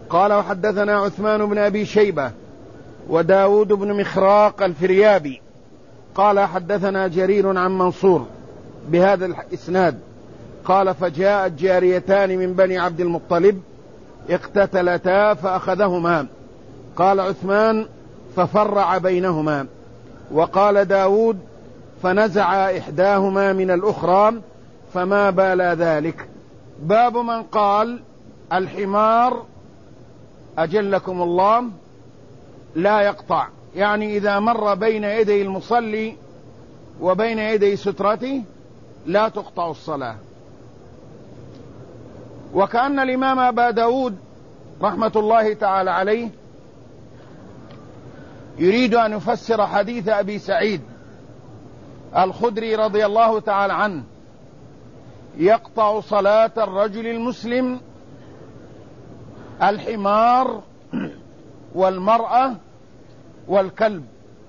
قال وحدثنا عثمان بن أبي شيبة وداود بن مخراق الفريابي قال حدثنا جرير عن منصور بهذا الإسناد قال فجاءت جاريتان من بني عبد المطلب اقتتلتا فأخذهما. قال عثمان ففرع بينهما. وقال داود فنزع إحداهما من الأخرى فما بال ذلك. باب من قال الحمار أجلكم الله لا يقطع، يعني إذا مر بين يدي المصلي وبين يدي سترته لا تقطع الصلاة. وكأن الإمام أبا داود رحمة الله تعالى عليه يريد أن يفسر حديث أبي سعيد الخدري رضي الله تعالى عنه يقطع صلاة الرجل المسلم الحمار والمرأة والكلب،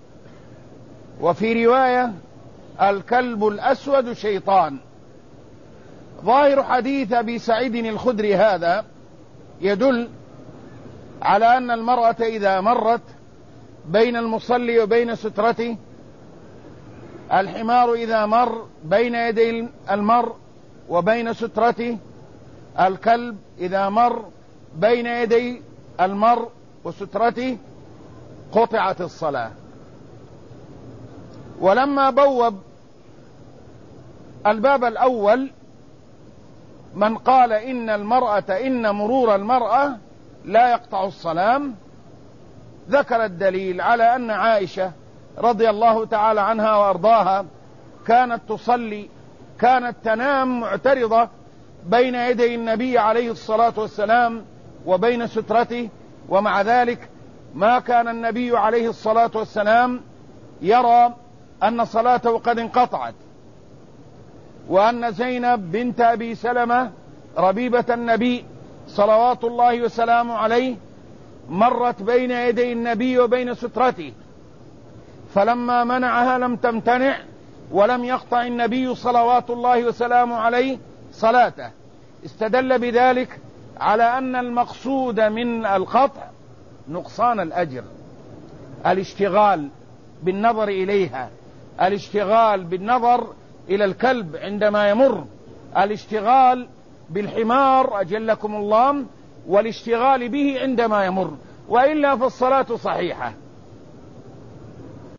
وفي رواية الكلب الأسود شيطان. ظاهر حديث أبي سعيد الخدري هذا يدل على أن المرأة إذا مرت بين المصلي وبين سترته، الحمار إذا مر بين يدي المرء وبين سترته، الكلب إذا مر بين يدي المرء وسترته قطعت الصلاة. ولما بوب الباب الأول من قال إن مرور المرأة لا يقطع الصلاة، ذكر الدليل على أن عائشة رضي الله تعالى عنها وأرضاها كانت تصلي، كانت تنام معترضة بين يدي النبي عليه الصلاة والسلام وبين سترته، ومع ذلك ما كان النبي عليه الصلاة والسلام يرى أن صلاته قد انقطعت. وأن زينب بنت أبي سلمة ربيبة النبي صلوات الله وسلامه عليه مرت بين يدي النبي وبين سترته، فلما منعها لم تمتنع ولم يقطع النبي صلوات الله وسلامه عليه صلاته. استدل بذلك على أن المقصود من القطع نقصان الأجر، الاشتغال بالنظر إليها، الاشتغال بالنظر إلى الكلب عندما يمر، الاشتغال بالحمار أجلكم الله والاشتغال به عندما يمر، وإلا فالصلاة صحيحة.